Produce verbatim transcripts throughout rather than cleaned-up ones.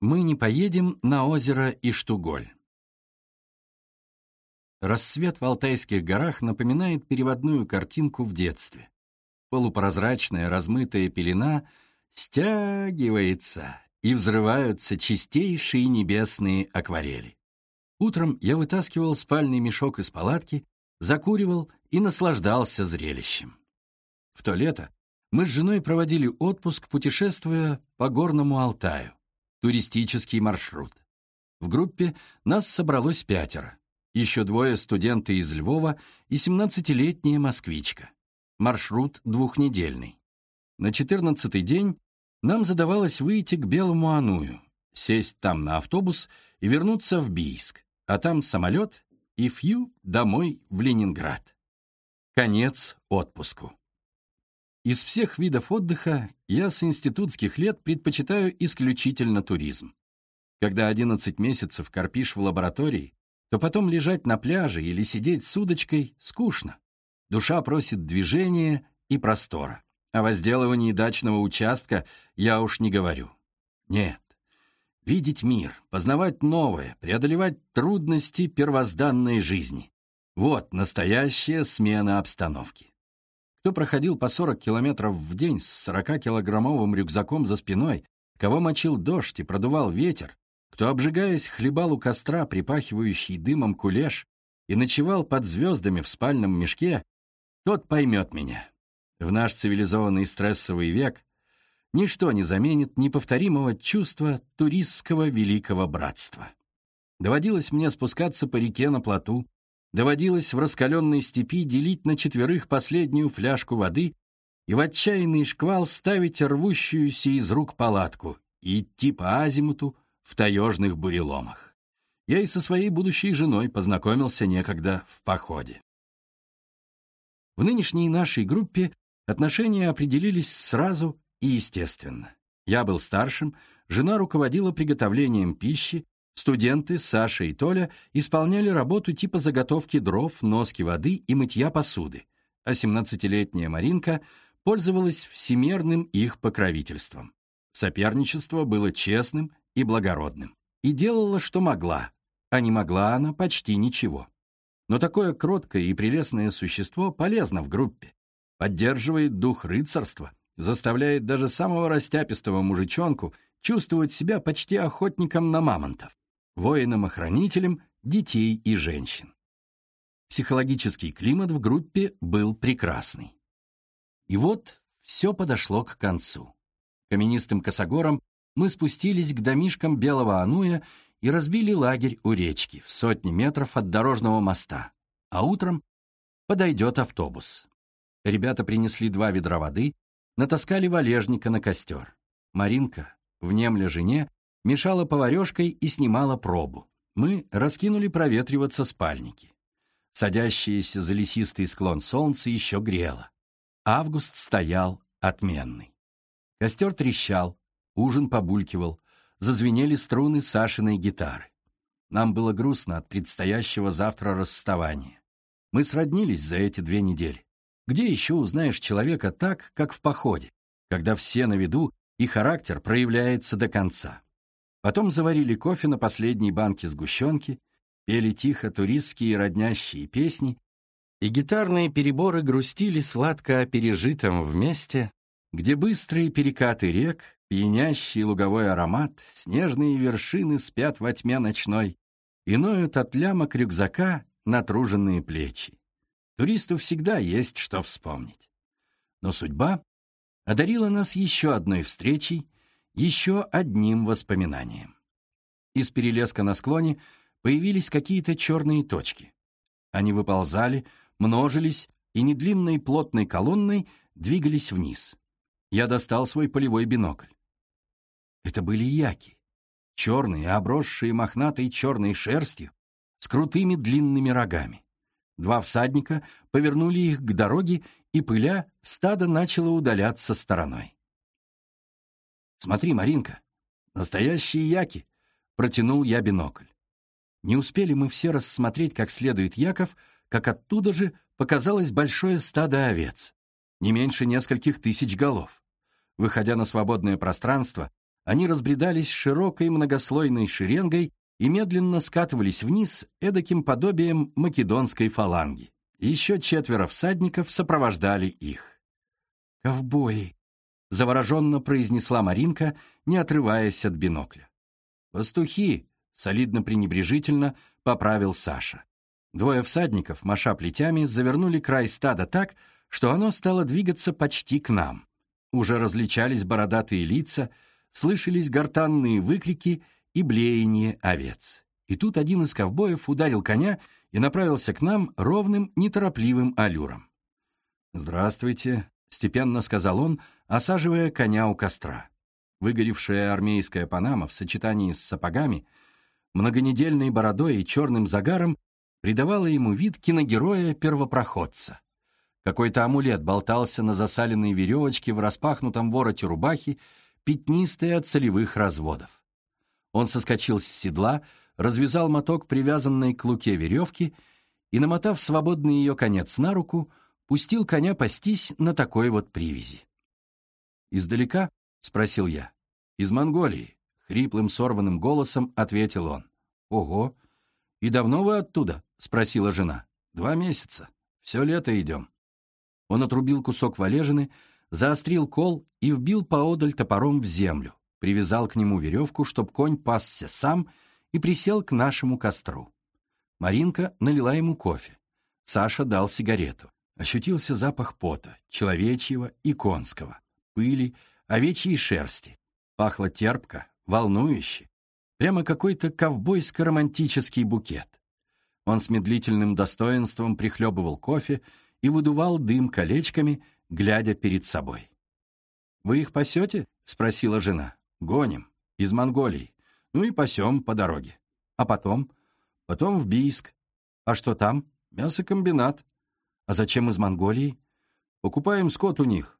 мы не поедем на озеро Иштуголь. Рассвет в Алтайских горах напоминает переводную картинку в детстве. Полупрозрачная размытая пелена стягивается, и взрываются чистейшие небесные акварели. Утром я вытаскивал спальный мешок из палатки, закуривал и наслаждался зрелищем. В то лето мы с женой проводили отпуск, путешествуя по горному Алтаю. Туристический маршрут. В группе нас собралось пятеро. Еще двое студенты из Львова и семнадцатилетняя москвичка. Маршрут двухнедельный. На четырнадцатый день нам задавалось выйти к Белому Аную, сесть там на автобус и вернуться в Бийск, а там самолет и фью домой в Ленинград. Конец отпуску. Из всех видов отдыха я с институтских лет предпочитаю исключительно туризм. Когда одиннадцать месяцев корпишь в лаборатории, то потом лежать на пляже или сидеть с удочкой скучно. Душа просит движения и простора. О возделывании дачного участка я уж не говорю. Нет. Видеть мир, познавать новое, преодолевать трудности первозданной жизни. Вот настоящая смена обстановки. Кто проходил по сорок километров в день с сорокакилограммовым рюкзаком за спиной, кого мочил дождь и продувал ветер, кто, обжигаясь, хлебал у костра припахивающий дымом кулеш и ночевал под звездами в спальном мешке, тот поймет меня. В наш цивилизованный стрессовый век ничто не заменит неповторимого чувства туристского великого братства. Доводилось мне спускаться по реке на плоту, доводилось в раскаленной степи делить на четверых последнюю фляжку воды и в отчаянный шквал ставить рвущуюся из рук палатку и идти по азимуту в таежных буреломах. Я и со своей будущей женой познакомился некогда в походе. В нынешней нашей группе отношения определились сразу и естественно. Я был старшим, жена руководила приготовлением пищи, студенты Саша и Толя исполняли работу типа заготовки дров, носки воды и мытья посуды, а семнадцатилетняя Маринка пользовалась всемерным их покровительством. Соперничество было честным и благородным. И делала, что могла, а не могла она почти ничего. Но такое кроткое и прелестное существо полезно в группе, поддерживает дух рыцарства, заставляет даже самого растяпистого мужичонку чувствовать себя почти охотником на мамонтов, воином-охранителем детей и женщин. Психологический климат в группе был прекрасный. И вот все подошло к концу. Каменистым косогором мы спустились к домишкам Белого Ануя и разбили лагерь у речки в сотни метров от дорожного моста, а утром подойдет автобус. Ребята принесли два ведра воды, натаскали валежника на костер. Маринка, внемля жене, мешала поварешкой и снимала пробу. Мы раскинули проветриваться спальники. Садящееся за лесистый склон солнце еще грело. Август стоял отменный. Костер трещал, ужин побулькивал, зазвенели струны Сашиной гитары. Нам было грустно от предстоящего завтра расставания. Мы сроднились за эти две недели. Где еще узнаешь человека так, как в походе, когда все на виду и характер проявляется до конца? Потом заварили кофе на последней банке сгущенки, пели тихо туристские роднящие песни, и гитарные переборы грустили сладко о пережитом вместе, где быстрые перекаты рек, пьянящий луговой аромат, снежные вершины спят во тьме ночной, и ноют от лямок рюкзака натруженные плечи. Туристу всегда есть что вспомнить. Но судьба одарила нас еще одной встречей, еще одним воспоминанием. Из перелеска на склоне появились какие-то черные точки. Они выползали, множились и недлинной плотной колонной двигались вниз. Я достал свой полевой бинокль. Это были яки, черные, обросшие мохнатой черной шерстью, с крутыми длинными рогами. Два всадника повернули их к дороге, и, пыля, стадо начало удаляться стороной. «Смотри, Маринка, настоящие яки!» — протянул я бинокль. Не успели мы все рассмотреть как следует яков, как оттуда же показалось большое стадо овец, не меньше нескольких тысяч голов. Выходя на свободное пространство, Они разбредались широкой многослойной шеренгой и медленно скатывались вниз эдаким подобием македонской фаланги. Еще четверо всадников сопровождали их. «Ковбои!» — завороженно произнесла Маринка, не отрываясь от бинокля. «Пастухи!» — солидно-пренебрежительно поправил Саша. Двое всадников, маша плетями, завернули край стада так, что оно стало двигаться почти к нам. Уже различались бородатые лица, слышались гортанные выкрики и блеяние овец. И тут один из ковбоев ударил коня и направился к нам ровным, неторопливым аллюром. «Здравствуйте», — степенно сказал он, осаживая коня у костра. Выгоревшая армейская панама в сочетании с сапогами, многонедельной бородой и черным загаром придавала ему вид киногероя-первопроходца. Какой-то амулет болтался на засаленной веревочке в распахнутом вороте рубахи, пятнистой от солевых разводов. Он соскочил с седла, развязал моток привязанной к луке веревки и, намотав свободный ее конец на руку, пустил коня пастись на такой вот привязи. «Издалека?» — спросил я. «Из Монголии», — хриплым сорванным голосом ответил он. «Ого! И давно вы оттуда?» — спросила жена. «Два месяца. Все лето идем». Он отрубил кусок валежины, заострил кол и вбил поодаль топором в землю, привязал к нему веревку, чтоб конь пасся сам, и присел к нашему костру. Маринка налила ему кофе. Саша дал сигарету. Ощутился запах пота, человечьего и конского, пыли, овечьей шерсти. Пахло терпко, волнующе. Прямо какой-то ковбойско-романтический букет. Он с медлительным достоинством прихлебывал кофе и выдувал дым колечками, глядя перед собой. «Вы их пасете?» — спросила жена. «Гоним. Из Монголии. Ну и пасем по дороге. А потом? Потом в Бийск. А что там? Мясокомбинат. А зачем из Монголии? Покупаем скот у них».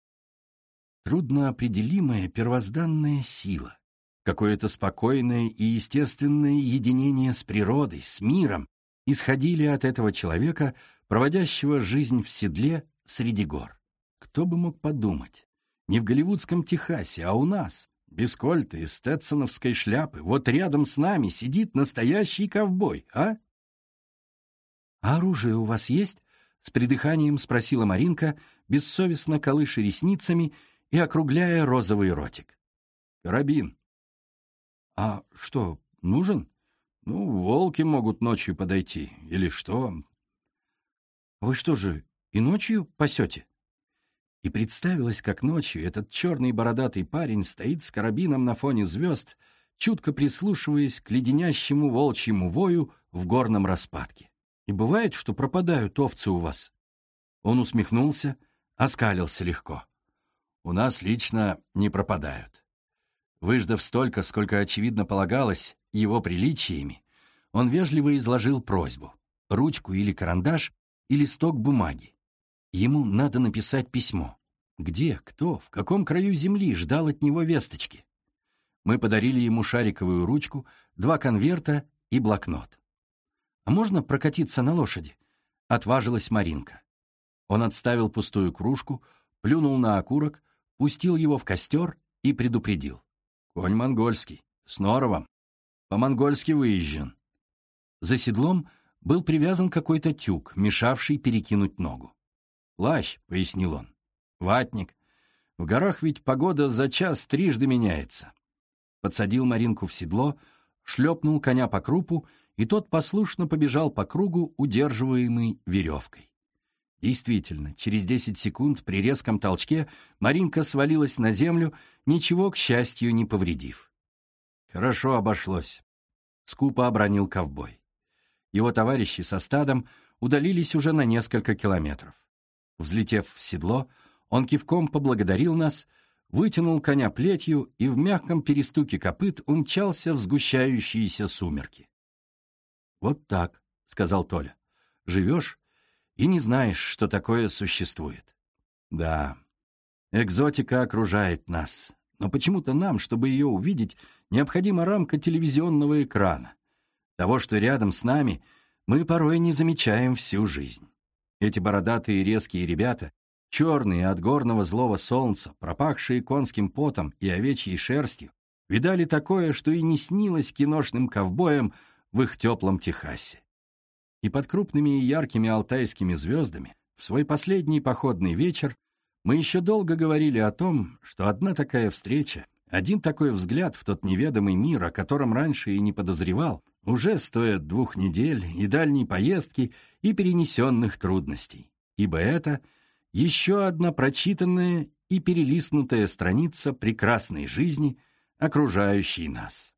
Трудноопределимая первозданная сила. Какое-то спокойное и естественное единение с природой, с миром исходили от этого человека, проводящего жизнь в седле среди гор. Кто бы мог подумать? Не в голливудском Техасе, а у нас, без кольта и стетсоновской шляпы, вот рядом с нами сидит настоящий ковбой, а? «А оружие у вас есть?» — с придыханием спросила Маринка, бессовестно колыша ресницами и округляя розовый ротик. «Карабин». «А что, нужен? Ну, волки могут ночью подойти, или что?» «Вы что же, и ночью пасете?» И представилось, как ночью этот черный бородатый парень стоит с карабином на фоне звезд, чутко прислушиваясь к леденящему волчьему вою в горном распадке. «И бывает, что пропадают овцы у вас?» Он усмехнулся, оскалился легко. «У нас лично не пропадают». Выждав столько, сколько, очевидно, полагалось его приличиями, он вежливо изложил просьбу — ручку или карандаш и листок бумаги. Ему надо написать письмо. Где, кто, в каком краю земли ждал от него весточки? Мы подарили ему шариковую ручку, два конверта и блокнот. «А можно прокатиться на лошади?» — отважилась Маринка. Он отставил пустую кружку, плюнул на окурок, пустил его в костер и предупредил. «Конь монгольский, с норовом, по-монгольски выезжен». За седлом был привязан какой-то тюк, мешавший перекинуть ногу. «Плащ», — пояснил он, — «ватник. В горах ведь погода за час трижды меняется». Подсадил Маринку в седло, шлепнул коня по крупу, и тот послушно побежал по кругу, удерживаемый веревкой. Действительно, через десять секунд при резком толчке Маринка свалилась на землю, ничего, к счастью, не повредив. «Хорошо обошлось», — скупо обронил ковбой. Его товарищи со стадом удалились уже на несколько километров. Взлетев в седло, он кивком поблагодарил нас, вытянул коня плетью и в мягком перестуке копыт умчался в сгущающиеся сумерки. «Вот так», — сказал Толя, — «живешь и не знаешь, что такое существует». Да, экзотика окружает нас, но почему-то нам, чтобы ее увидеть, необходима рамка телевизионного экрана. Того, что рядом с нами, мы порой не замечаем всю жизнь. Эти бородатые резкие ребята черные от горного злого солнца, пропахшие конским потом и овечьей шерстью, видали такое, что и не снилось киношным ковбоям в их теплом Техасе. И под крупными и яркими алтайскими звездами в свой последний походный вечер мы еще долго говорили о том, что одна такая встреча, один такой взгляд в тот неведомый мир, о котором раньше и не подозревал, уже стоит двух недель и дальней поездки и перенесенных трудностей, ибо это еще одна прочитанная и перелистнутая страница прекрасной жизни, окружающей нас.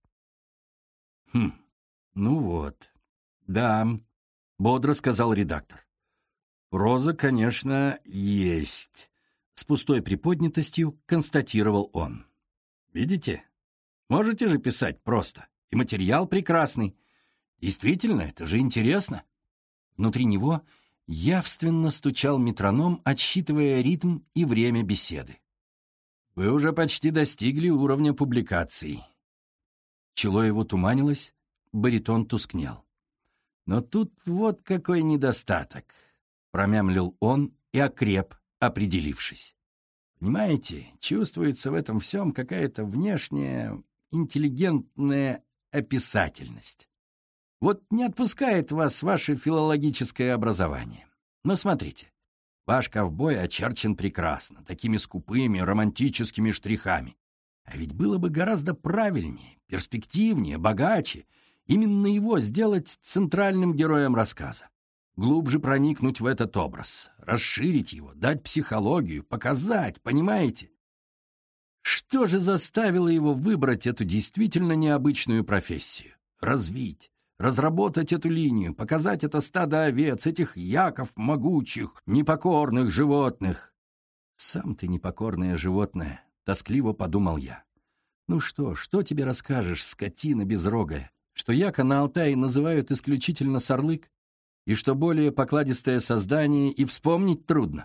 Хм, ну вот, да, бодро сказал редактор. Проза, конечно, есть. С пустой приподнятостью констатировал он. Видите? Можете же писать просто. И материал прекрасный. Действительно, это же интересно. Внутри него явственно стучал метроном, отсчитывая ритм и время беседы. Вы уже почти достигли уровня публикаций. Чело его туманилось, баритон тускнел. Но тут вот какой недостаток, промямлил он и окреп, определившись. Понимаете, чувствуется в этом всем какая-то внешняя интеллигентная описательность. Вот не отпускает вас ваше филологическое образование. Но смотрите, ваш ковбой очерчен прекрасно, такими скупыми романтическими штрихами. А ведь было бы гораздо правильнее, перспективнее, богаче именно его сделать центральным героем рассказа. Глубже проникнуть в этот образ, расширить его, дать психологию, показать, понимаете? Что же заставило его выбрать эту действительно необычную профессию? Развить, разработать эту линию, показать это стадо овец, этих яков могучих, непокорных животных. «Сам ты непокорное животное», — тоскливо подумал я. «Ну что, что тебе расскажешь, скотина безрогая? Что яка на Алтае называют исключительно сорлык? И что более покладистое создание и вспомнить трудно?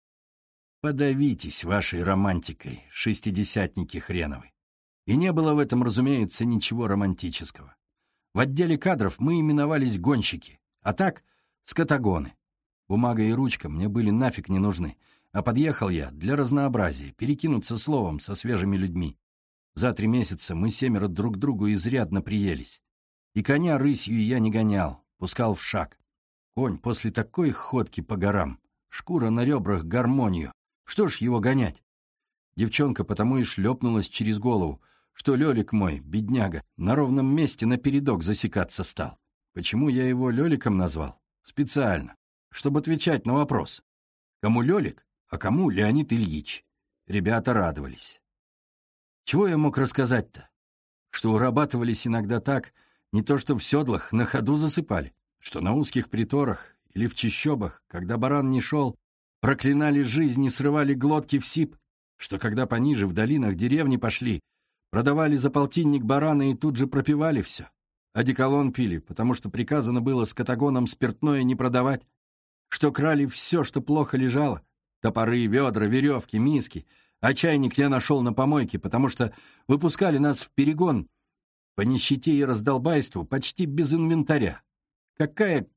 Подавитесь вашей романтикой, шестидесятники хреновы». И не было в этом, разумеется, ничего романтического. В отделе кадров мы именовались гонщики, а так — скотагоны. Бумага и ручка мне были нафиг не нужны, а подъехал я для разнообразия, перекинуться словом со свежими людьми. За три месяца мы семеро друг другу изрядно приелись. И коня рысью я не гонял, пускал в шаг. Конь после такой ходки по горам, шкура на ребрах гармонию. Что ж его гонять? Девчонка потому и шлепнулась через голову, что Лёлик мой, бедняга, на ровном месте напередок засекаться стал. Почему я его Лёликом назвал? Специально, чтобы отвечать на вопрос. Кому Лёлик, а кому Леонид Ильич? Ребята радовались. Чего я мог рассказать-то? Что урабатывались иногда так, не то что в седлах, на ходу засыпали, что на узких приторах или в чащобах, когда баран не шел, проклинали жизнь и срывали глотки в сип, что когда пониже в долинах деревни пошли, продавали за полтинник барана и тут же пропивали все. Одеколон пили, потому что приказано было скотагонам спиртное не продавать, что крали все, что плохо лежало, топоры, ведра, веревки, миски, а чайник я нашел на помойке, потому что выпускали нас в перегон по нищете и раздолбайству почти без инвентаря. Какая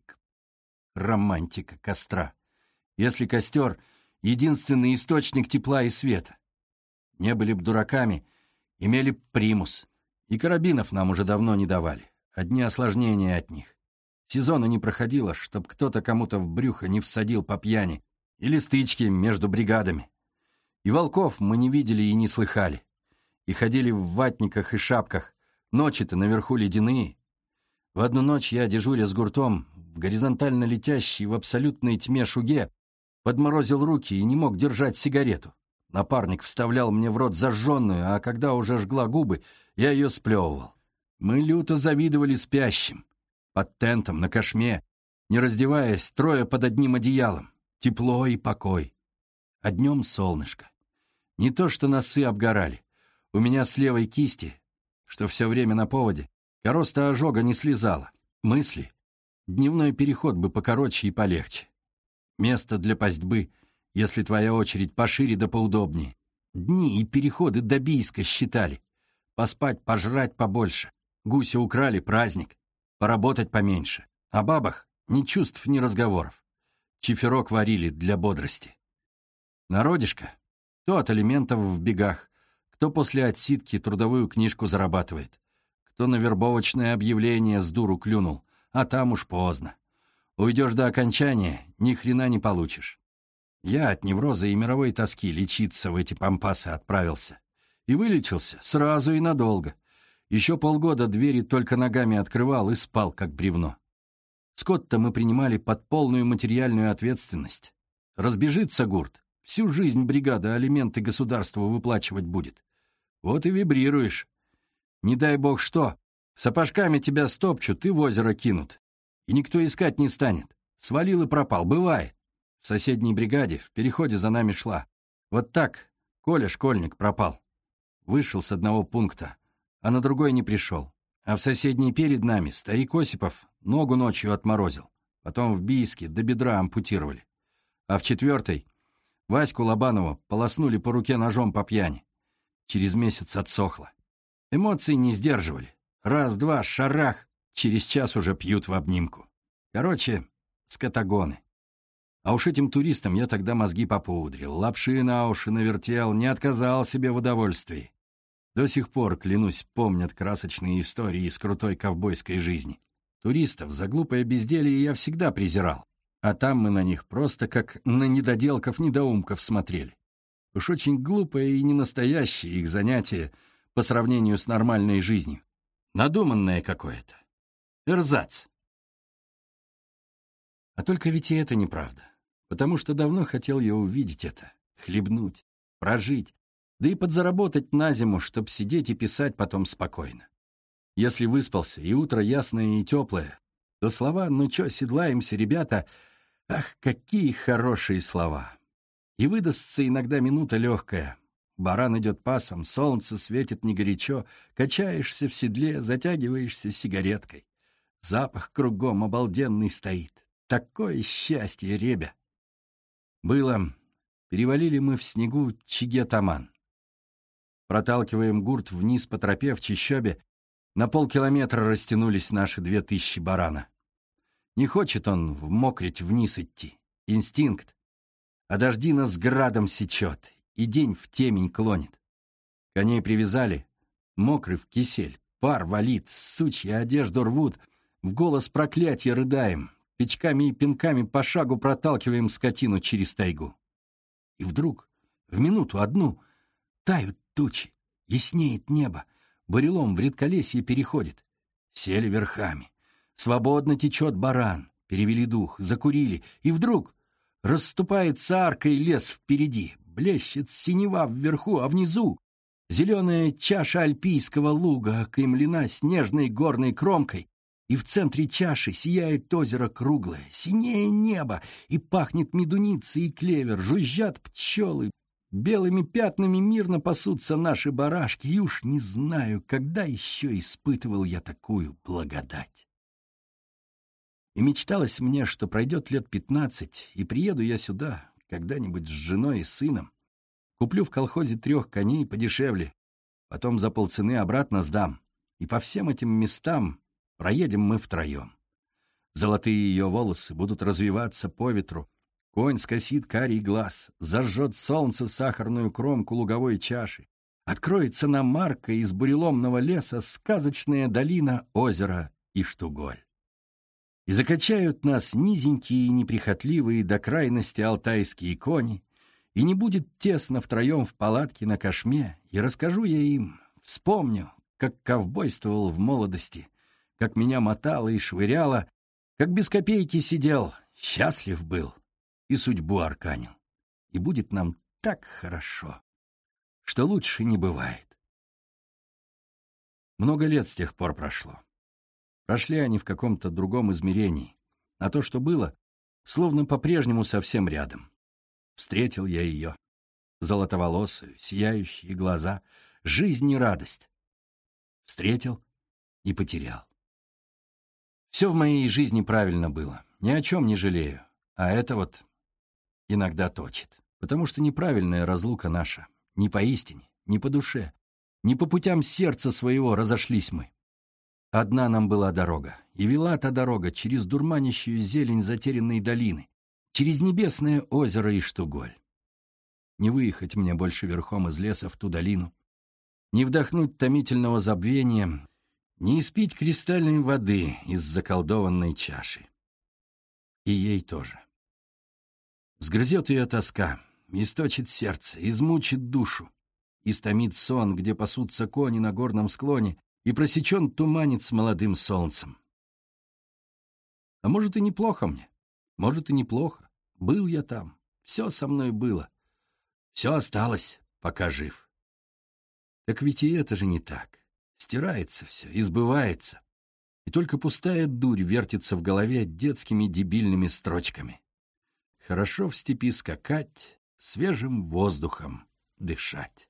романтика костра, если костер — единственный источник тепла и света. Не были б дураками, имели б примус. И карабинов нам уже давно не давали. Одни осложнения от них. Сезона не проходило, чтоб кто-то кому-то в брюхо не всадил по пьяни. Или стычки между бригадами. И волков мы не видели и не слыхали. И ходили в ватниках и шапках. Ночи-то наверху ледяные. В одну ночь я, дежуря с гуртом, в горизонтально летящей в абсолютной тьме шуге, подморозил руки и не мог держать сигарету. Напарник вставлял мне в рот зажженную, а когда уже жгла губы, я ее сплевывал. Мы люто завидовали спящим. Под тентом, на кошме, не раздеваясь, трое под одним одеялом. Тепло и покой. А днем солнышко. Не то что носы обгорали. У меня с левой кисти, что все время на поводе, короста ожога не слезала. Мысли. Дневной переход бы покороче и полегче. Место для пастьбы, если твоя очередь пошире да поудобнее. Дни и переходы до Бийска считали. Поспать, пожрать побольше. Гуся украли, праздник. Поработать поменьше. О бабах ни чувств, ни разговоров. Чиферок варили для бодрости. Народишко. Кто от алиментов в бегах, кто после отсидки трудовую книжку зарабатывает, кто на вербовочное объявление с дуру клюнул, а там уж поздно. Уйдешь до окончания, ни хрена не получишь. Я от невроза и мировой тоски лечиться в эти пампасы отправился. И вылечился сразу и надолго. Еще полгода двери только ногами открывал и спал, как бревно. Скотта мы принимали под полную материальную ответственность. Разбежится гурт, всю жизнь бригада алименты государству выплачивать будет. Вот и вибрируешь. Не дай бог что, сапожками тебя стопчут и в озеро кинут. И никто искать не станет. Свалил и пропал, бывает. В соседней бригаде в переходе за нами шла. Вот так Коля, школьник, пропал. Вышел с одного пункта, а на другой не пришел. А в соседней перед нами старик Осипов ногу ночью отморозил. Потом в Бийске до бедра ампутировали. А в четвертой Ваську Лобанова полоснули по руке ножом по пьяни. Через месяц отсохло. Эмоции не сдерживали. Раз-два, шарах, через час уже пьют в обнимку. Короче, скотагоны. А уж этим туристам я тогда мозги попудрил, лапши на уши навертел, не отказал себе в удовольствии. До сих пор, клянусь, помнят красочные истории из крутой ковбойской жизни. Туристов за глупое безделье я всегда презирал, а там мы на них просто как на недоделков-недоумков смотрели. Уж очень глупое и ненастоящее их занятие по сравнению с нормальной жизнью. Надуманное какое-то. Эрзац. А только ведь и это неправда, потому что давно хотел я увидеть это, хлебнуть, прожить, да и подзаработать на зиму, чтоб сидеть и писать потом спокойно. Если выспался, и утро ясное и теплое, то слова «ну чё, седлаемся, ребята», ах, какие хорошие слова. И выдастся иногда минута легкая. Баран идет пасом, солнце светит не горячо, качаешься в седле, затягиваешься сигареткой. Запах кругом обалденный стоит. Такое счастье, ребя! Было, перевалили мы в снегу Чигет-Аман. Проталкиваем гурт вниз по тропе в чащобе, на полкилометра растянулись наши две тысячи барана. Не хочет он в мокрить вниз идти. Инстинкт. А дожди нас градом сечет, и день в темень клонит. Коней привязали, мокрый в кисель, пар валит, сучья одежду рвут, в голос проклятья рыдаем, тычками и пинками по шагу проталкиваем скотину через тайгу. И вдруг, в минуту одну, тают тучи, яснеет небо, бурелом в редколесье переходит. Сели верхами, свободно течет баран, перевели дух, закурили, и вдруг расступается аркой лес впереди, блещет синева вверху, а внизу зеленая чаша альпийского луга окаймлена снежной горной кромкой, и в центре чаши сияет озеро круглое, синее небо, и пахнет медуницей и клевер, жужжат пчелы, белыми пятнами мирно пасутся наши барашки, и уж не знаю, когда еще испытывал я такую благодать. И мечталось мне, что пройдет лет пятнадцать, и приеду я сюда когда-нибудь с женой и сыном, куплю в колхозе трех коней подешевле, потом за полцены обратно сдам, и по всем этим местам проедем мы втроем. Золотые ее волосы будут развиваться по ветру, конь скосит карий глаз, зажжет солнце сахарную кромку луговой чаши, откроется нам марка из буреломного леса сказочная долина озера Иштуголь. И закачают нас низенькие и неприхотливые до крайности алтайские кони, и не будет тесно втроем в палатке на кошме, и расскажу я им, вспомню, как ковбойствовал в молодости, как меня мотало и швыряло, как без копейки сидел, счастлив был и судьбу арканил. И будет нам так хорошо, что лучше не бывает. Много лет с тех пор прошло. Прошли они в каком-то другом измерении, а то, что было, словно по-прежнему совсем рядом. Встретил я ее, золотоволосую, сияющие глаза, жизнь и радость. Встретил и потерял. Все в моей жизни правильно было, ни о чем не жалею, а это вот иногда точит, потому что неправильная разлука наша, не по истине, не по душе, не по путям сердца своего разошлись мы. Одна нам была дорога, и вела та дорога через дурманящую зелень затерянной долины, через небесное озеро Иштуголь. Не выехать мне больше верхом из леса в ту долину, не вдохнуть томительного забвения, не испить кристальной воды из заколдованной чаши. И ей тоже. Сгрызет ее тоска, источит сердце, измучит душу, истомит сон, где пасутся кони на горном склоне, и просечен туманец с молодым солнцем. А может, и неплохо мне, может, и неплохо. Был я там, все со мной было, все осталось, пока жив. Так ведь и это же не так. Стирается все, избывается. И только пустая дурь вертится в голове детскими дебильными строчками. Хорошо в степи скакать, свежим воздухом дышать.